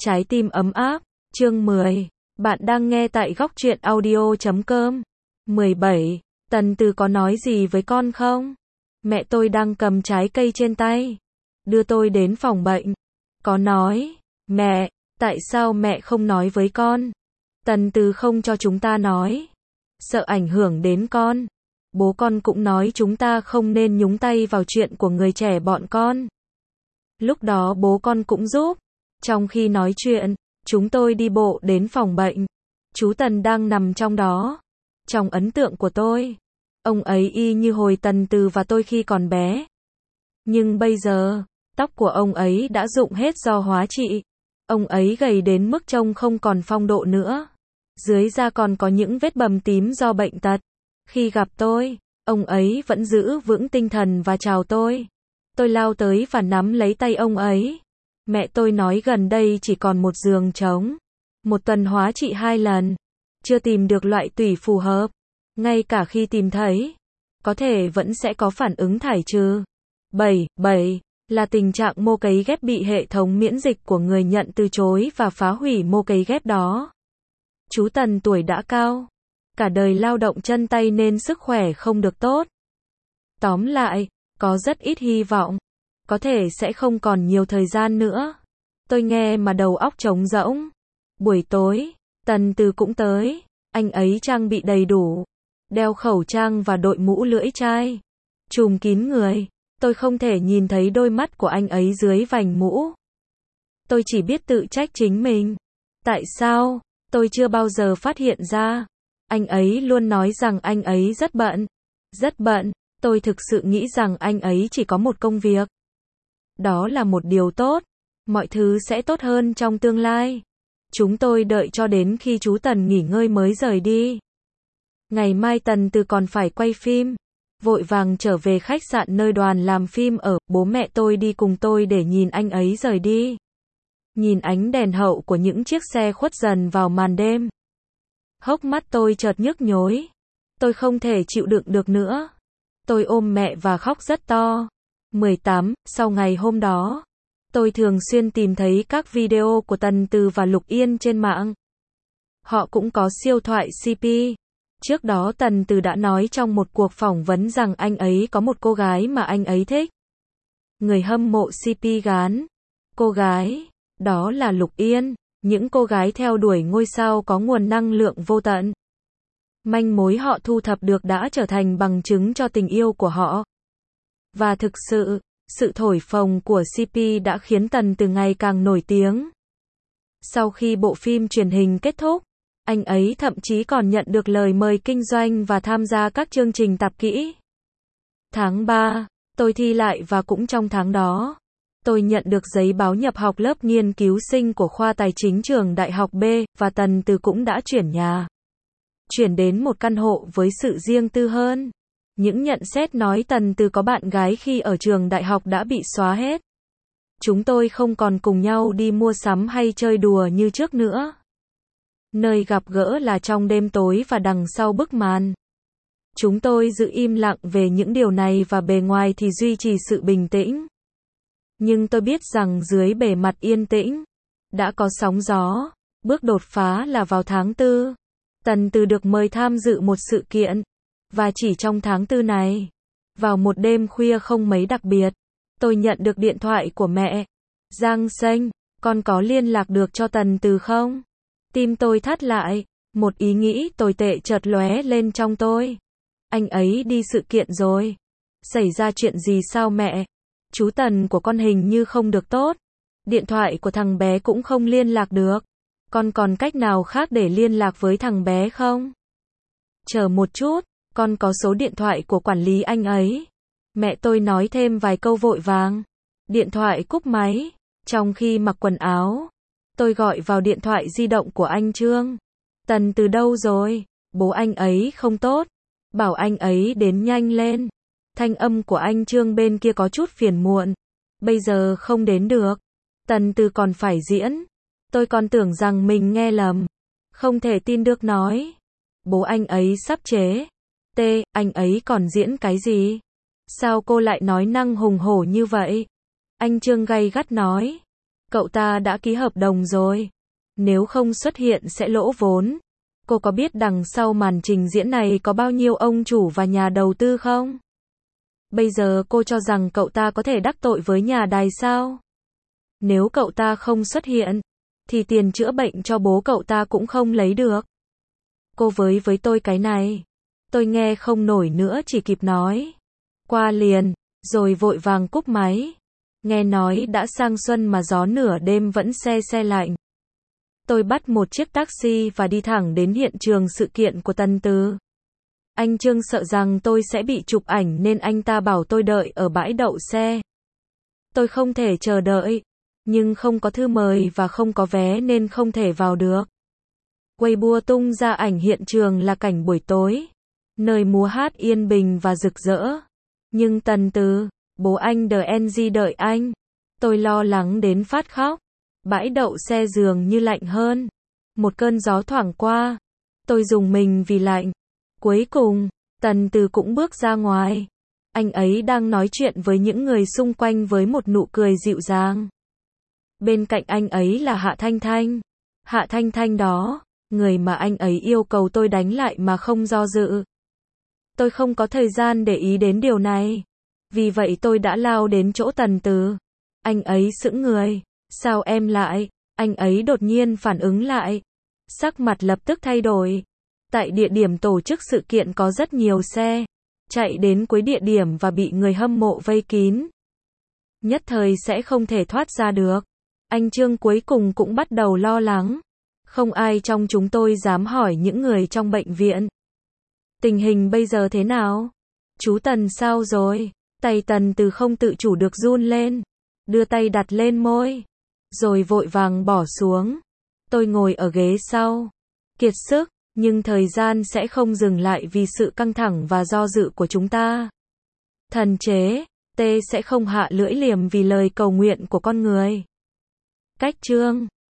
Trái tim ấm áp, chương 10. Bạn đang nghe tại góc truyện audio.com. 17. Tần Từ có nói gì với con không? Mẹ tôi đang cầm trái cây trên tay, đưa tôi đến phòng bệnh. Có nói, mẹ, tại sao mẹ không nói với con? Tần Từ không cho chúng ta nói, sợ ảnh hưởng đến con. Bố con cũng nói chúng ta không nên nhúng tay vào chuyện của người trẻ bọn con. Lúc đó bố con cũng giúp. Trong khi nói chuyện, chúng tôi đi bộ đến phòng bệnh. Chú Tần đang nằm trong đó. Trong ấn tượng của tôi, ông ấy y như hồi Tần Từ và tôi khi còn bé. Nhưng bây giờ, tóc của ông ấy đã rụng hết do hóa trị. Ông ấy gầy đến mức trông không còn phong độ nữa. Dưới da còn có những vết bầm tím do bệnh tật. Khi gặp tôi, ông ấy vẫn giữ vững tinh thần và chào tôi. Tôi lao tới và nắm lấy tay ông ấy. Mẹ tôi nói gần đây chỉ còn một giường trống. Một tuần hóa trị 2 lần. Chưa tìm được loại tủy phù hợp. Ngay cả khi tìm thấy, có thể vẫn sẽ có phản ứng thải trừ. 7 là tình trạng mô cấy ghép bị hệ thống miễn dịch của người nhận từ chối và phá hủy mô cấy ghép đó. Chú Tần tuổi đã cao. Cả đời lao động chân tay nên sức khỏe không được tốt. Tóm lại, có rất ít hy vọng. Có thể sẽ không còn nhiều thời gian nữa. Tôi nghe mà đầu óc trống rỗng. Buổi tối, Tần Từ cũng tới. Anh ấy trang bị đầy đủ. Đeo khẩu trang và đội mũ lưỡi chai. Trùm kín người. Tôi không thể nhìn thấy đôi mắt của anh ấy dưới vành mũ. Tôi chỉ biết tự trách chính mình. Tại sao, tôi chưa bao giờ phát hiện ra. Anh ấy luôn nói rằng anh ấy rất bận. Rất bận. Tôi thực sự nghĩ rằng anh ấy chỉ có một công việc. Đó là một điều tốt. Mọi thứ sẽ tốt hơn trong tương lai. Chúng tôi đợi cho đến khi chú Tần nghỉ ngơi mới rời đi. Ngày mai Tần Từ còn phải quay phim. Vội vàng trở về khách sạn nơi đoàn làm phim ở. Bố mẹ tôi đi cùng tôi để nhìn anh ấy rời đi. Nhìn ánh đèn hậu của những chiếc xe khuất dần vào màn đêm. Hốc mắt tôi chợt nhức nhối. Tôi không thể chịu đựng được nữa. Tôi ôm mẹ và khóc rất to. 18. Sau ngày hôm đó, tôi thường xuyên tìm thấy các video của Tần Từ và Lục Yên trên mạng. Họ cũng có siêu thoại CP. Trước đó Tần Từ đã nói trong một cuộc phỏng vấn rằng anh ấy có một cô gái mà anh ấy thích. Người hâm mộ CP gán. Cô gái, đó là Lục Yên. Những cô gái theo đuổi ngôi sao có nguồn năng lượng vô tận. Manh mối họ thu thập được đã trở thành bằng chứng cho tình yêu của họ. Và thực sự, sự thổi phồng của CP đã khiến Tần Từ ngày càng nổi tiếng. Sau khi bộ phim truyền hình kết thúc, anh ấy thậm chí còn nhận được lời mời kinh doanh và tham gia các chương trình tạp kỹ. Tháng 3, tôi thi lại và cũng trong tháng đó, tôi nhận được giấy báo nhập học lớp nghiên cứu sinh của khoa tài chính trường Đại học B, và Tần Từ cũng đã chuyển nhà. Chuyển đến một căn hộ với sự riêng tư hơn. Những nhận xét nói Tần Từ có bạn gái khi ở trường đại học đã bị xóa hết. Chúng tôi không còn cùng nhau đi mua sắm hay chơi đùa như trước nữa. Nơi gặp gỡ là trong đêm tối và đằng sau bức màn. Chúng tôi giữ im lặng về những điều này và bề ngoài thì duy trì sự bình tĩnh. Nhưng tôi biết rằng dưới bề mặt yên tĩnh, đã có sóng gió. Bước đột phá là vào tháng 4. Tần Từ được mời tham dự một sự kiện. Và chỉ trong tháng 4 này, vào một đêm khuya không mấy đặc biệt, tôi nhận được điện thoại của mẹ. Giang Xanh, con có liên lạc được cho Tần Từ không? Tim tôi thắt lại, một ý nghĩ tồi tệ chợt lóe lên trong tôi. Anh ấy đi sự kiện rồi. Xảy ra chuyện gì sao mẹ? Chú Tần của con hình như không được tốt. Điện thoại của thằng bé cũng không liên lạc được. Con còn cách nào khác để liên lạc với thằng bé không? Chờ một chút, con có số điện thoại của quản lý anh ấy. Mẹ tôi nói thêm vài câu vội vàng. Điện thoại cúp máy. Trong khi mặc quần áo, tôi gọi vào điện thoại di động của anh Trương. Tần Từ đâu rồi? Bố anh ấy không tốt. Bảo anh ấy đến nhanh lên. Thanh âm của anh Trương bên kia có chút phiền muộn. Bây giờ không đến được. Tần Từ còn phải diễn. Tôi còn tưởng rằng mình nghe lầm. Không thể tin được nói. Bố anh ấy sắp chế. Anh ấy còn diễn cái gì? Sao cô lại nói năng hùng hổ như vậy? Anh Trương gay gắt nói. Cậu ta đã ký hợp đồng rồi. Nếu không xuất hiện sẽ lỗ vốn. Cô có biết đằng sau màn trình diễn này có bao nhiêu ông chủ và nhà đầu tư không? Bây giờ cô cho rằng cậu ta có thể đắc tội với nhà đài sao? Nếu cậu ta không xuất hiện, thì tiền chữa bệnh cho bố cậu ta cũng không lấy được. Cô với tôi cái này. Tôi nghe không nổi nữa chỉ kịp nói. Qua liền, rồi vội vàng cúp máy. Nghe nói đã sang xuân mà gió nửa đêm vẫn se lạnh. Tôi bắt một chiếc taxi và đi thẳng đến hiện trường sự kiện của Tần Từ. Anh Trương sợ rằng tôi sẽ bị chụp ảnh nên anh ta bảo tôi đợi ở bãi đậu xe. Tôi không thể chờ đợi, nhưng không có thư mời và không có vé nên không thể vào được. Weibo tung ra ảnh hiện trường là cảnh buổi tối, nơi múa hát yên bình và rực rỡ. Nhưng Tần Từ, bố anh DNG đợi anh. Tôi lo lắng đến phát khóc. Bãi đậu xe dường như lạnh hơn. Một cơn gió thoảng qua. Tôi rùng mình vì lạnh. Cuối cùng, Tần Từ cũng bước ra ngoài. Anh ấy đang nói chuyện với những người xung quanh với một nụ cười dịu dàng. Bên cạnh anh ấy là Hạ Thanh Thanh. Hạ Thanh Thanh đó, người mà anh ấy yêu cầu tôi đánh lại mà không do dự. Tôi không có thời gian để ý đến điều này. Vì vậy tôi đã lao đến chỗ Tần Từ. Anh ấy sững người. Sao em lại? Anh ấy đột nhiên phản ứng lại. Sắc mặt lập tức thay đổi. Tại địa điểm tổ chức sự kiện có rất nhiều xe. Chạy đến cuối địa điểm và bị người hâm mộ vây kín. Nhất thời sẽ không thể thoát ra được. Anh Trương cuối cùng cũng bắt đầu lo lắng. Không ai trong chúng tôi dám hỏi những người trong bệnh viện. Tình hình bây giờ thế nào? Chú Tần sao rồi? Tay Tần Từ không tự chủ được run lên. Đưa tay đặt lên môi. Rồi vội vàng bỏ xuống. Tôi ngồi ở ghế sau. Kiệt sức, nhưng thời gian sẽ không dừng lại vì sự căng thẳng và do dự của chúng ta. Thần chế, T sẽ không hạ lưỡi liềm vì lời cầu nguyện của con người. Cách chương